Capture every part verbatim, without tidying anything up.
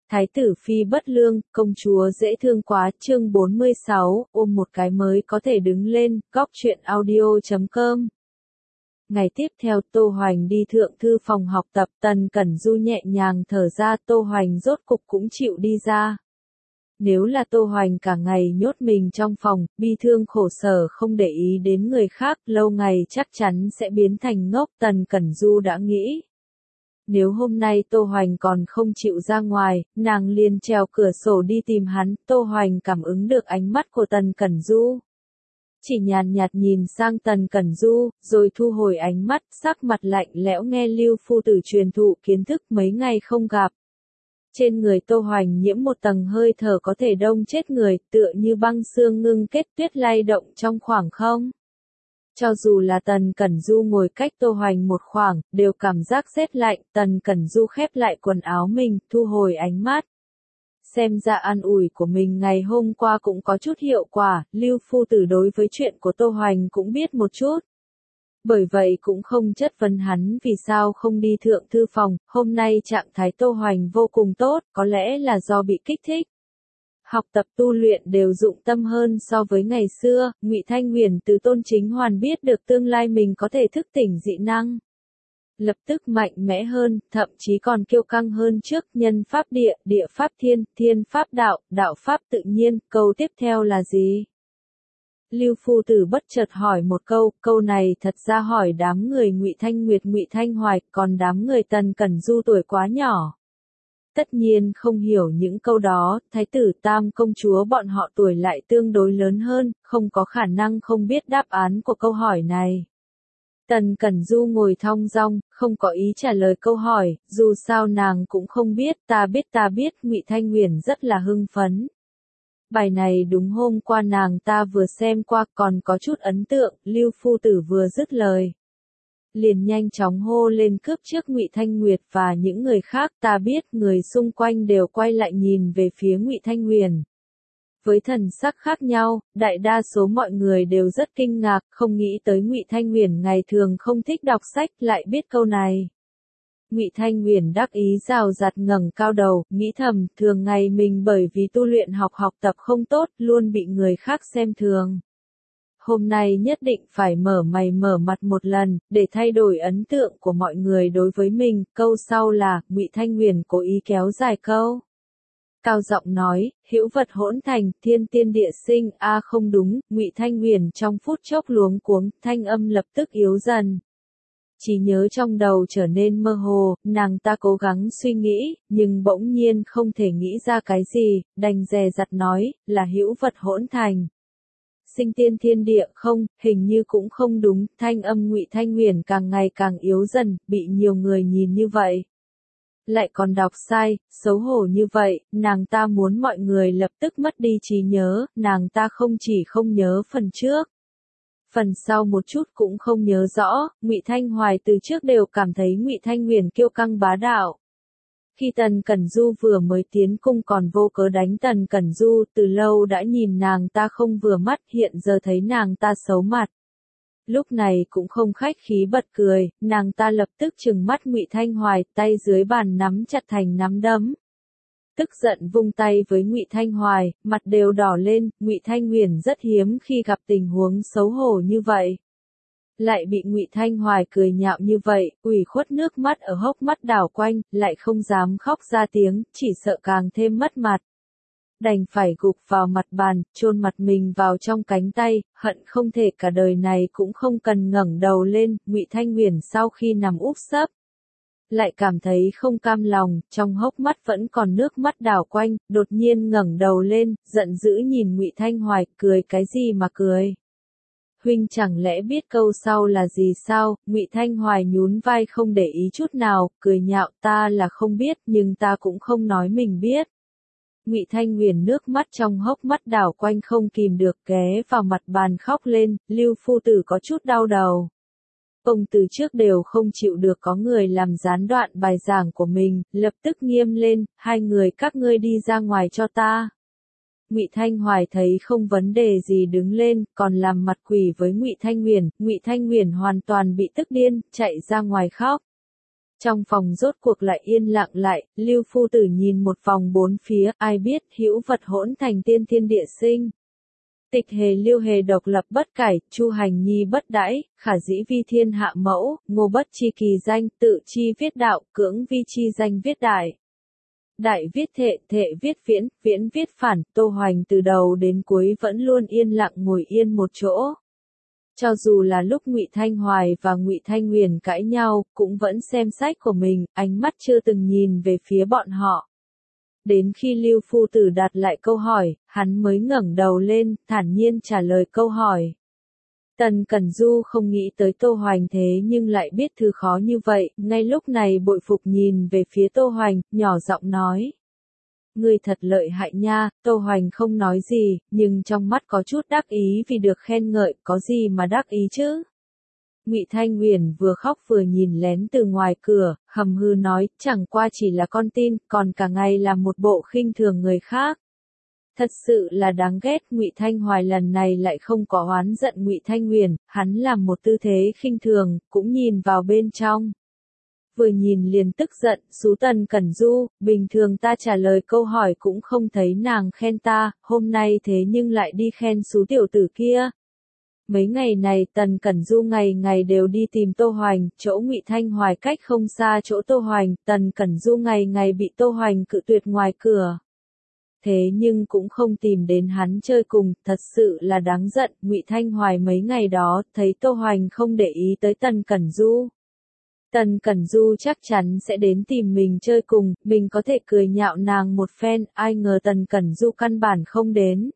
Thái tử phi bất lương, công chúa dễ thương quá, chương bốn mươi sáu, ôm một cái mới có thể đứng lên, góc truyện audio chấm com. Ngày tiếp theo Tô Hoành đi thượng thư phòng học tập, Tần Cẩn Du nhẹ nhàng thở ra, Tô Hoành rốt cục cũng chịu đi ra. Nếu là Tô Hoành cả ngày nhốt mình trong phòng, bi thương khổ sở không để ý đến người khác, lâu ngày chắc chắn sẽ biến thành ngốc, Tần Cẩn Du đã nghĩ. Nếu hôm nay Tô Hoành còn không chịu ra ngoài, nàng liền trèo cửa sổ đi tìm hắn, Tô Hoành cảm ứng được ánh mắt của Tần Cẩn Du. Chỉ nhàn nhạt nhìn sang Tần Cẩn Du, rồi thu hồi ánh mắt, sắc mặt lạnh lẽo nghe Lưu phu tử truyền thụ kiến thức mấy ngày không gặp. Trên người Tô Hoành nhiễm một tầng hơi thở có thể đông chết người, tựa như băng xương ngưng kết tuyết lay động trong khoảng không. Cho dù là Tần Cẩn Du ngồi cách Tô Hoành một khoảng, đều cảm giác rét lạnh, Tần Cẩn Du khép lại quần áo mình, thu hồi ánh mắt. Xem ra an ủi của mình ngày hôm qua cũng có chút hiệu quả, Lưu phu tử đối với chuyện của Tô Hoành cũng biết một chút. Bởi vậy cũng không chất vấn hắn vì sao không đi thượng thư phòng, hôm nay trạng thái Tô Hoành vô cùng tốt, có lẽ là do bị kích thích. Học tập tu luyện đều dụng tâm hơn so với ngày xưa, Ngụy Thanh Huyền từ Tôn Chính Hoàn biết được tương lai mình có thể thức tỉnh dị năng. Lập tức mạnh mẽ hơn, thậm chí còn kiêu căng hơn trước, nhân pháp địa, địa pháp thiên, thiên pháp đạo, đạo pháp tự nhiên, câu tiếp theo là gì? Lưu phu tử bất chợt hỏi một câu, câu này thật ra hỏi đám người Ngụy Thanh Nguyệt Ngụy Thanh Hoài, còn đám người Tần Cẩn Du tuổi quá nhỏ. Tất nhiên không hiểu những câu đó, thái tử tam công chúa bọn họ tuổi lại tương đối lớn hơn, không có khả năng không biết đáp án của câu hỏi này. Tần Cẩn Du ngồi thong dong, không có ý trả lời câu hỏi, dù sao nàng cũng không biết, ta biết ta biết, Ngụy Thanh Huyền rất là hưng phấn. Bài này đúng hôm qua nàng ta vừa xem qua, còn có chút ấn tượng, Lưu phu tử vừa dứt lời. Liền nhanh chóng hô lên cướp trước Ngụy Thanh Nguyệt và những người khác, ta biết, người xung quanh đều quay lại nhìn về phía Ngụy Thanh Huyền. Với thần sắc khác nhau, đại đa số mọi người đều rất kinh ngạc, không nghĩ tới Ngụy Thanh Huyền ngày thường không thích đọc sách lại biết câu này. Ngụy Thanh Huyền đắc ý rào rạt ngẩng cao đầu, nghĩ thầm, thường ngày mình bởi vì tu luyện học học tập không tốt, luôn bị người khác xem thường. Hôm nay nhất định phải mở mày mở mặt một lần, để thay đổi ấn tượng của mọi người đối với mình, câu sau là, Ngụy Thanh Huyền cố ý kéo dài câu. Cao giọng nói, hữu vật hỗn thành, thiên tiên địa sinh, a không đúng, Ngụy Thanh Huyền trong phút chốc luống cuống, thanh âm lập tức yếu dần. Trí nhớ trong đầu trở nên mơ hồ, nàng ta cố gắng suy nghĩ, nhưng bỗng nhiên không thể nghĩ ra cái gì, đành dè dặt nói, là hữu vật hỗn thành. Sinh tiên thiên địa không, hình như cũng không đúng, thanh âm Ngụy Thanh Huyền càng ngày càng yếu dần, bị nhiều người nhìn như vậy. Lại còn đọc sai, xấu hổ như vậy, nàng ta muốn mọi người lập tức mất đi trí nhớ, nàng ta không chỉ không nhớ phần trước. Phần sau một chút cũng không nhớ rõ, Ngụy Thanh Hoài từ trước đều cảm thấy Ngụy Thanh Huyền kiêu căng bá đạo. Khi Tần Cẩn Du vừa mới tiến cung còn vô cớ đánh Tần Cẩn Du, từ lâu đã nhìn nàng ta không vừa mắt, hiện giờ thấy nàng ta xấu mặt. Lúc này cũng không khách khí bật cười, nàng ta lập tức trừng mắt Ngụy Thanh Hoài, tay dưới bàn nắm chặt thành nắm đấm. Tức giận vung tay với Ngụy Thanh Hoài, mặt đều đỏ lên, Ngụy Thanh Huyền rất hiếm khi gặp tình huống xấu hổ như vậy. Lại bị Ngụy Thanh Hoài cười nhạo như vậy, ủy khuất nước mắt ở hốc mắt đảo quanh, lại không dám khóc ra tiếng, chỉ sợ càng thêm mất mặt. Đành phải gục vào mặt bàn, chôn mặt mình vào trong cánh tay, hận không thể cả đời này cũng không cần ngẩng đầu lên, Ngụy Thanh Huyền sau khi nằm úp sấp. Lại cảm thấy không cam lòng, trong hốc mắt vẫn còn nước mắt đảo quanh, đột nhiên ngẩng đầu lên, giận dữ nhìn Ngụy Thanh Hoài, cười cái gì mà cười. Huynh chẳng lẽ biết câu sau là gì sao? Ngụy Thanh Hoài nhún vai không để ý chút nào, cười nhạo, ta là không biết, nhưng ta cũng không nói mình biết. Ngụy Thanh Huyền nước mắt trong hốc mắt đảo quanh không kìm được ghé vào mặt bàn khóc lên, Lưu phu tử có chút đau đầu. Ông từ trước đều không chịu được có người làm gián đoạn bài giảng của mình, lập tức nghiêm lên, hai người các ngươi đi ra ngoài cho ta. Ngụy Thanh Hoài thấy không vấn đề gì đứng lên, còn làm mặt quỷ với Ngụy Thanh Huyền, Ngụy Thanh Huyền hoàn toàn bị tức điên, chạy ra ngoài khóc. Trong phòng rốt cuộc lại yên lặng lại, Lưu phu tử nhìn một vòng bốn phía, ai biết hữu vật hỗn thành tiên thiên địa sinh. Tịch hề Lưu hề độc lập bất cải, chu hành nhi bất đãi, khả dĩ vi thiên hạ mẫu, ngô bất chi kỳ danh, tự chi viết đạo, cưỡng vi chi danh viết đại. Đại viết thệ, thệ viết viễn, viễn viết phản, Tô Hoành từ đầu đến cuối vẫn luôn yên lặng ngồi yên một chỗ. Cho dù là lúc Ngụy Thanh Hoài và Ngụy Thanh Huyền cãi nhau, cũng vẫn xem sách của mình, ánh mắt chưa từng nhìn về phía bọn họ. Đến khi Lưu phu tử đặt lại câu hỏi, hắn mới ngẩng đầu lên, thản nhiên trả lời câu hỏi. Tần Cẩn Du không nghĩ tới Tô Hoành thế nhưng lại biết thứ khó như vậy, ngay lúc này bội phục nhìn về phía Tô Hoành, nhỏ giọng nói. Ngươi thật lợi hại nha, Tô Hoành không nói gì, nhưng trong mắt có chút đắc ý vì được khen ngợi, có gì mà đắc ý chứ? Ngụy Thanh Huyền vừa khóc vừa nhìn lén từ ngoài cửa, hầm hư nói, chẳng qua chỉ là con tin, còn cả ngày làm một bộ khinh thường người khác. Thật sự là đáng ghét, Ngụy Thanh Hoài lần này lại không có oán giận Ngụy Thanh Huyền, hắn làm một tư thế khinh thường, cũng nhìn vào bên trong. Vừa nhìn liền tức giận, Sú Tần Cẩn Du, bình thường ta trả lời câu hỏi cũng không thấy nàng khen ta, hôm nay thế nhưng lại đi khen Sú tiểu tử kia. Mấy ngày này Tần Cẩn Du ngày ngày đều đi tìm Tô Hoành, chỗ Ngụy Thanh Hoài cách không xa chỗ Tô Hoành, Tần Cẩn Du ngày ngày bị Tô Hoành cự tuyệt ngoài cửa. Thế nhưng cũng không tìm đến hắn chơi cùng, thật sự là đáng giận, Ngụy Thanh Hoài mấy ngày đó, thấy Tô Hoành không để ý tới Tần Cẩn Du. Tần Cẩn Du chắc chắn sẽ đến tìm mình chơi cùng, mình có thể cười nhạo nàng một phen, ai ngờ Tần Cẩn Du căn bản không đến.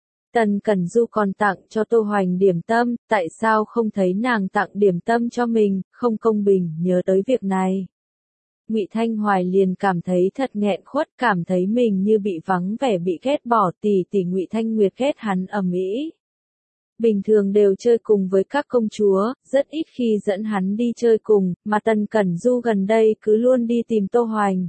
Tần Cẩn Du còn tặng cho Tô Hoành điểm tâm, tại sao không thấy nàng tặng điểm tâm cho mình, không công bình, nhớ tới việc này. Ngụy Thanh Hoài liền cảm thấy thật nghẹn khuất, cảm thấy mình như bị vắng vẻ bị ghét bỏ, tỷ tỷ Ngụy Thanh Nguyệt ghét hắn ầm ĩ. Bình thường đều chơi cùng với các công chúa, rất ít khi dẫn hắn đi chơi cùng, mà Tần Cẩn Du gần đây cứ luôn đi tìm Tô Hoành.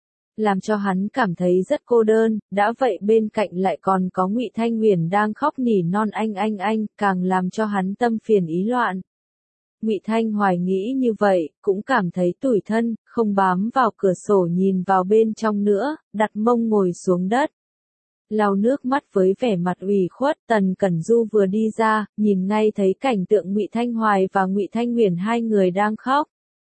Làm cho hắn cảm thấy rất cô đơn, đã vậy bên cạnh lại còn có Ngụy Thanh Huyền đang khóc nỉ non anh anh anh, càng làm cho hắn tâm phiền ý loạn. Ngụy Thanh Hoài nghĩ như vậy, cũng cảm thấy tủi thân, không bám vào cửa sổ nhìn vào bên trong nữa, đặt mông ngồi xuống đất. Lau nước mắt với vẻ mặt ủy khuất, Tần Cẩn Du vừa đi ra, nhìn ngay thấy cảnh tượng Ngụy Thanh Hoài và Ngụy Thanh Huyền hai người đang khóc.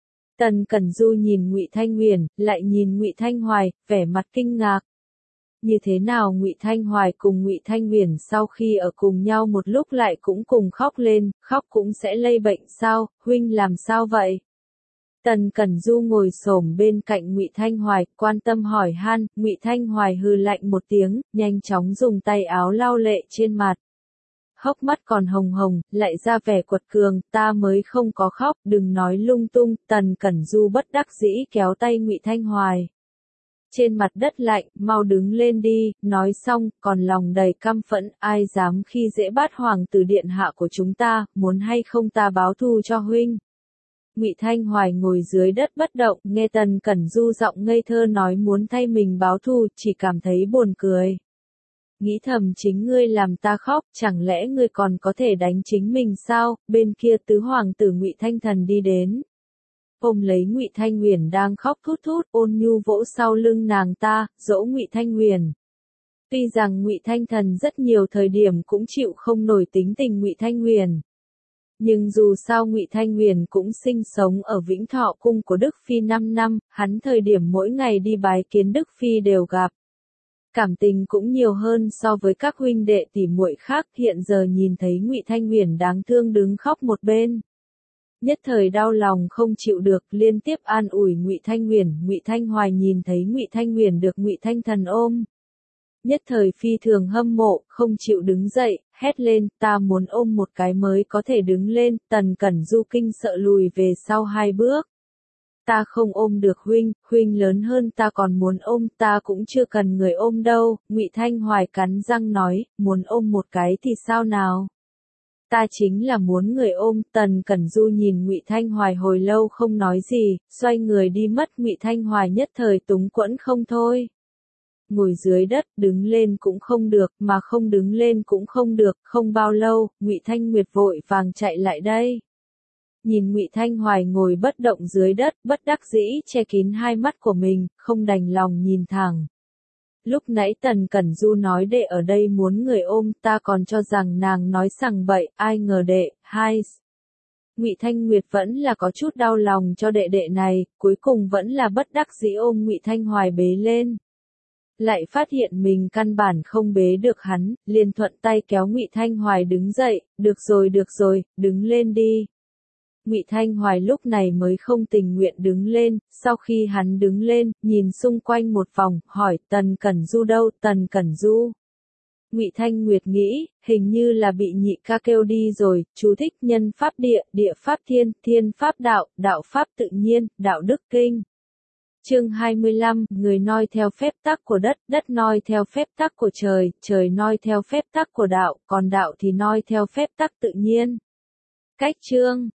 Tần Cẩn Du nhìn Ngụy Thanh Huyền, lại nhìn Ngụy Thanh Hoài, vẻ mặt kinh ngạc. Như thế nào Ngụy Thanh Hoài cùng Ngụy Thanh Huyền sau khi ở cùng nhau một lúc lại cũng cùng khóc lên, khóc cũng sẽ lây bệnh sao, huynh làm sao vậy? Tần Cẩn Du ngồi xổm bên cạnh Ngụy Thanh Hoài, quan tâm hỏi han, Ngụy Thanh Hoài hừ lạnh một tiếng, nhanh chóng dùng tay áo lau lệ trên mặt. Hốc mắt còn hồng hồng, lại ra vẻ quật cường, ta mới không có khóc, đừng nói lung tung, Tần Cẩn Du bất đắc dĩ kéo tay Ngụy Thanh Hoài. Trên mặt đất lạnh, mau đứng lên đi, nói xong, còn lòng đầy căm phẫn, ai dám khi dễ bát hoàng tử điện hạ của chúng ta, muốn hay không ta báo thù cho huynh. Ngụy Thanh Hoài ngồi dưới đất bất động, nghe Tần Cẩn Du giọng ngây thơ nói muốn thay mình báo thù, chỉ cảm thấy buồn cười. Nghĩ thầm chính ngươi làm ta khóc, chẳng lẽ ngươi còn có thể đánh chính mình sao? Bên kia tứ hoàng tử Ngụy Thanh Thần đi đến. Ôm lấy Ngụy Thanh Huyền đang khóc thút thút, ôn nhu vỗ sau lưng nàng ta, dỗ Ngụy Thanh Huyền. Tuy rằng Ngụy Thanh Thần rất nhiều thời điểm cũng chịu không nổi tính tình Ngụy Thanh Huyền. Nhưng dù sao Ngụy Thanh Huyền cũng sinh sống ở Vĩnh Thọ cung của Đức Phi năm năm, hắn thời điểm mỗi ngày đi bái kiến Đức Phi đều gặp. Cảm tình cũng nhiều hơn so với các huynh đệ tỉ muội khác, hiện giờ nhìn thấy Ngụy Thanh Huyền đáng thương đứng khóc một bên. Nhất thời đau lòng không chịu được, liên tiếp an ủi Ngụy Thanh Huyền, Ngụy Thanh Hoài nhìn thấy Ngụy Thanh Huyền được Ngụy Thanh Thần ôm. Nhất thời phi thường hâm mộ, không chịu đứng dậy, hét lên, ta muốn ôm một cái mới có thể đứng lên, Tần Cẩn Du kinh sợ lùi về sau hai bước. Ta không ôm được huynh, huynh lớn hơn ta còn muốn ôm, ta cũng chưa cần người ôm đâu, Ngụy Thanh Hoài cắn răng nói, muốn ôm một cái thì sao nào? Ta chính là muốn người ôm, Tần Cẩn Du nhìn Ngụy Thanh Hoài hồi lâu không nói gì, xoay người đi mất, Ngụy Thanh Hoài nhất thời túng quẫn không thôi. Ngồi dưới đất, đứng lên cũng không được, mà không đứng lên cũng không được, không bao lâu, Ngụy Thanh Nguyệt vội vàng chạy lại đây. nhìn Ngụy Thanh Hoài ngồi bất động dưới đất, bất đắc dĩ che kín hai mắt của mình, không đành lòng nhìn thẳng. Lúc nãy Tần Cẩn Du nói đệ ở đây muốn người ôm, ta còn cho rằng nàng nói sằng bậy, ai ngờ đệ, hai. Ngụy Thanh Nguyệt vẫn là có chút đau lòng cho đệ đệ này, cuối cùng vẫn là bất đắc dĩ ôm Ngụy Thanh Hoài bế lên. Lại phát hiện mình căn bản không bế được hắn, liền thuận tay kéo Ngụy Thanh Hoài đứng dậy, được rồi được rồi, đứng lên đi. Ngụy Thanh Hoài lúc này mới không tình nguyện đứng lên, sau khi hắn đứng lên, nhìn xung quanh một vòng, hỏi Tần Cẩn Du đâu, Tần Cẩn Du. Ngụy Thanh Nguyệt nghĩ, hình như là bị nhị ca kêu đi rồi, chú thích nhân pháp địa, địa pháp thiên, thiên pháp đạo, đạo pháp tự nhiên, đạo đức kinh. Chương hai mươi lăm, người noi theo phép tắc của đất, đất noi theo phép tắc của trời, trời noi theo phép tắc của đạo, còn đạo thì noi theo phép tắc tự nhiên. Cách chương